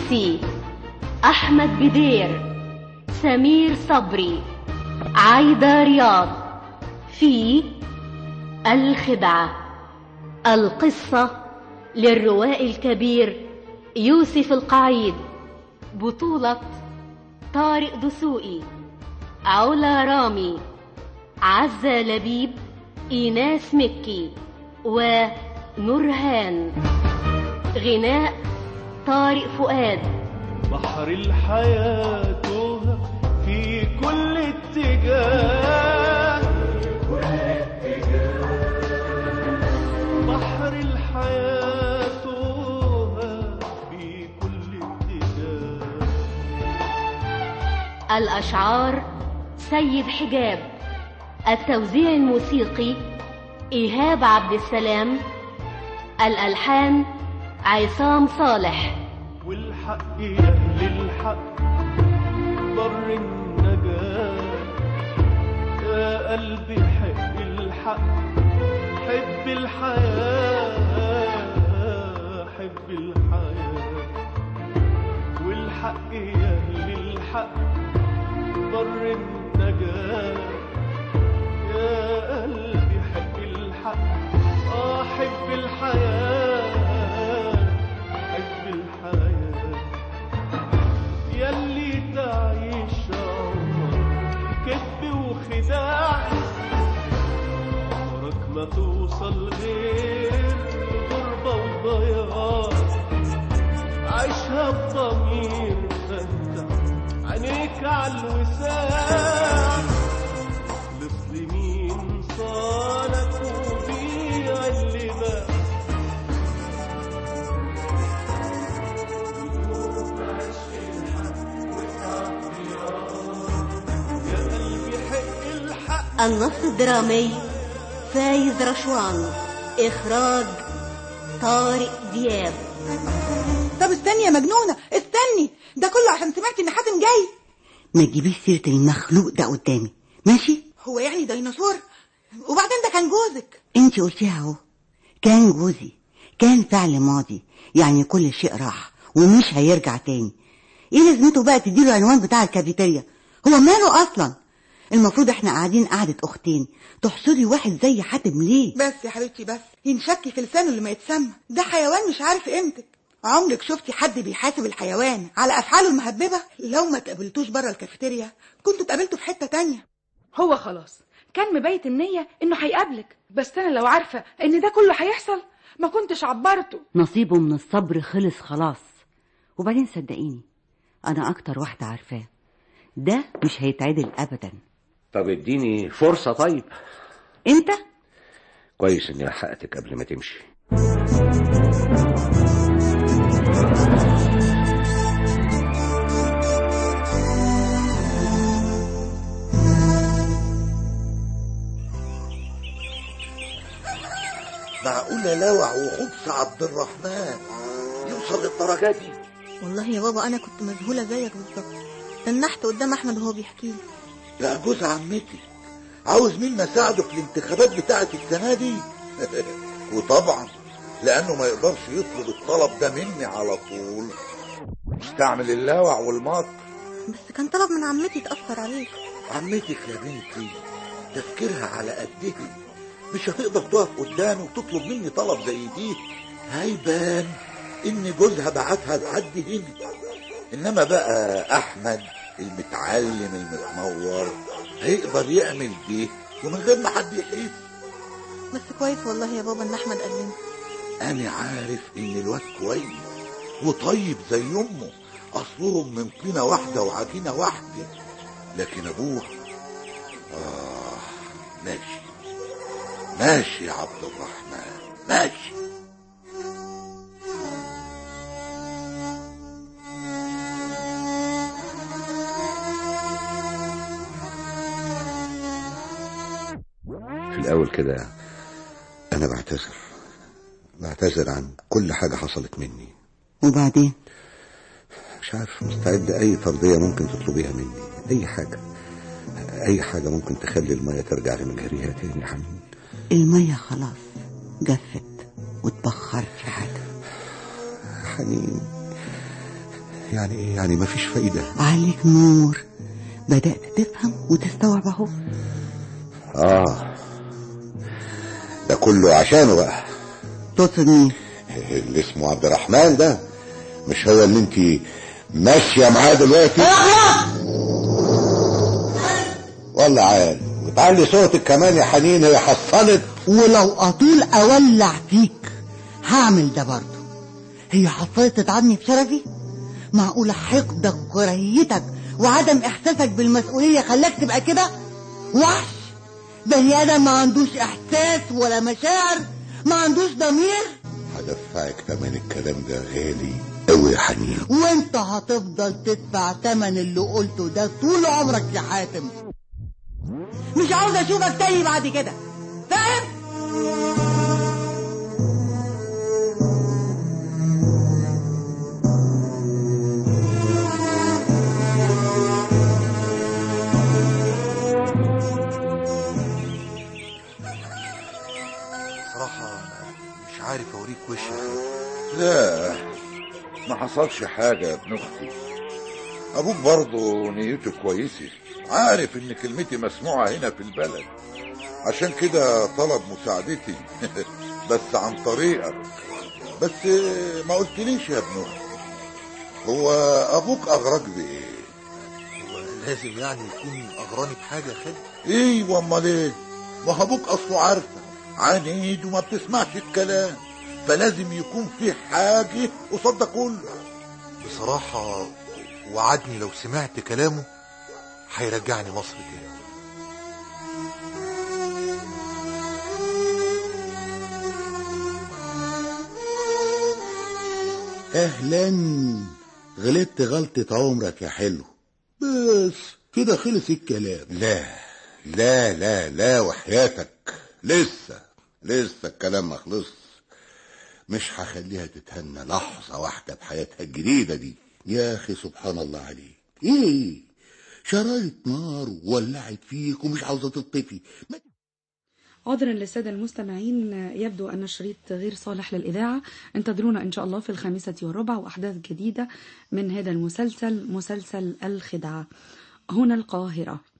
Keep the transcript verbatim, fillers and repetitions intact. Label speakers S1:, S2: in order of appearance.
S1: يوسي، أحمد بدير، سمير صبري، عايدة رياض. في الخدعة، القصة للروائي الكبير يوسف القعيد، بطولة طارق دسوقي، علا رامي، عزة لبيب، إيناس مكي ونورهان. غناء طارق فؤاد.
S2: بحر الحياة توه في كل اتجاه، بحر الحياة توه في كل اتجاه.
S1: الأشعار سيد حجاب، التوزيع الموسيقي إيهاب عبد السلام، الألحان عصام صالح.
S2: والحق يا أهل الحق ضر النجاة، يا قلبي حب الحق، حب الحياة، حب الحياة. والحق يا أهل الحق ضر النجاة، يا قلبي حب الحق، آه حب الحياة، حب الحياة. ياللي تعيش عمرك كذب وخداع، عمرك ما توصل غير غربة وضياع. عيشها بضمير فتح عينيك عالوساع، لظلمين صالك وبيع اللي باع.
S1: النص الدرامي فايز رشوان، إخراج طارق دياب.
S3: طب استني يا مجنونة، استني، ده كله عشان سمعتي ان حاتم جاي.
S4: ما تجيبيش سيرة المخلوق ده قدامي، ماشي؟
S3: هو يعني ديناصور؟ وبعدين ده كان جوزك.
S4: انتي قلتيها اهو، كان جوزي، كان فعل ماضي، يعني كل شيء راح ومش هيرجع تاني. ايه لازمته بقى تديله عنوان بتاع الكافيتيريا؟ هو ماله اصلا؟ المفروض احنا قاعدين قعدة اختين، تحصري واحد زي حاتم ليه؟
S3: بس يا حبيبتي بس، ينشكي في لسانه اللي ما يتسمى. ده حيوان مش عارف قيمتك. عمرك شفتي حد بيحاسب الحيوان على افعاله المهببة؟ لو ما تقابلتوش بره الكافيتيريا كنتوا تقابلتوا في حتة تانية.
S5: هو خلاص كان مبيت النية انه هيقابلك، بس انا لو عارفة ان ده كله هيحصل ما كنتش عبرته.
S4: نصيبه من الصبر خلص خلاص. وبعدين صدقيني انا اكتر واحدة عارفاه، ده مش هيتعدل ابدا.
S6: طب اديني فرصة. طيب
S4: انت
S6: كويس اني لحقتك قبل ما تمشي.
S7: معقولة لوع وخبز عبد الرحمن يوصل للدرجة دي؟
S3: والله يا بابا انا كنت مذهولة زيك بالظبط، تنحت قدام احمد وهو بيحكي لي.
S7: لا جوز عمتي عاوز مين اساعده في الانتخابات بتاعة السنة دي. وطبعا لانه ما يقدرش يطلب الطلب ده مني على طول، استعمل اللوع والمكر.
S3: بس كان طلب من عمتي تأثر عليك.
S7: عمتك يا بنتي تفكيرها على قدها، مش هتقدر تقف قدامي وتطلب مني طلب زي دي. هيبان ان جوزها بعتها لحد هنا. انما بقى احمد المتعلم المتنور هيقدر يعمل دي ومن غير ما حد يحس.
S3: بس كويس والله يا بابا ان احمد قال.
S7: انا عارف ان الواد كويس وطيب زي امه، اصلهم من طينه واحده وعجينه واحده. لكن ابوه اه ماشي ماشي يا عبد الرحمن ماشي.
S6: في الاول كده انا بعتذر بعتذر عن كل حاجة حصلت مني.
S4: وبعدين
S6: مش عارف، مستعد اي ترضية ممكن تطلبيها مني، اي حاجة اي حاجة ممكن تخلي المية ترجع لمجاريها تاني. حنين
S4: المية خلاص جفت واتبخرت في حاجة.
S6: حنين يعني ايه؟ يعني مفيش فايدة؟
S4: عليك نور، بدأت تفهم وتستوعب اهو.
S6: اه ده كله عشانه بقى.
S4: تقصد مين؟
S6: اللي اسمه عبد الرحمن ده، مش هو اللي انت ماشيه معاه دلوقتي؟ والله عال وتعلي صوتك كمان يا حنين، هي حصلت.
S4: ولو اطول اولع فيك هعمل ده برضه. هي حصلت تتعبني في شرفي؟ معقولة حقدك وكراهيتك وعدم احساسك بالمسؤولية خلاك تبقى كده؟ وحش بني ادم ما عندوش احساس ولا مشاعر، ما عندوش ضمير.
S6: هدفعك تمن الكلام ده غالي قوي يا حنين،
S4: وانت هتفضل تدفع تمن اللي قلته ده طول عمرك يا حاتم. مش عاوز اشوفك تاني بعد كده، فاهم؟
S7: صراحة مش عارف اوريك وشي يا خالد.
S6: لا ما حصلش حاجة يا ابن اختي، ابوك برضه نيته كويسة، عارف ان كلمتي مسموعة هنا في البلد، عشان كده طلب مساعدتي بس عن طريقك. بس ما قلتليش يا ابن اختي، هو ابوك اغرق بايه؟
S7: هو لازم يعني يكون اغراني بحاجة يا خالد؟
S6: ايوه امال ايه؟ ما ابوك اصله عارفه عنيد وما بتسمعش الكلام، فلازم يكون في حاجة قصاد ده كله.
S7: بصراحة وعدني لو سمعت كلامه هيرجعني مصر تاني.
S8: اهلا، غلطت غلطة عمرك يا حلو، بس كده خلص الكلام.
S6: لا لا لا لا وحياتك، لسه لسه الكلام ما خلص. مش هخليها تتهنى لحظة واحدة بحياتها الجديدة دي.
S8: يا اخي سبحان الله عليك، ايه شرايط نار ولعت فيك ومش عاوزة تطفي.
S5: عذرا للسادة المستمعين، يبدو أن الشريط غير صالح للإذاعة. انتظرونا إن شاء الله في الخامسة والربع وأحداث جديدة من هذا المسلسل، مسلسل الخدعة، هنا القاهرة.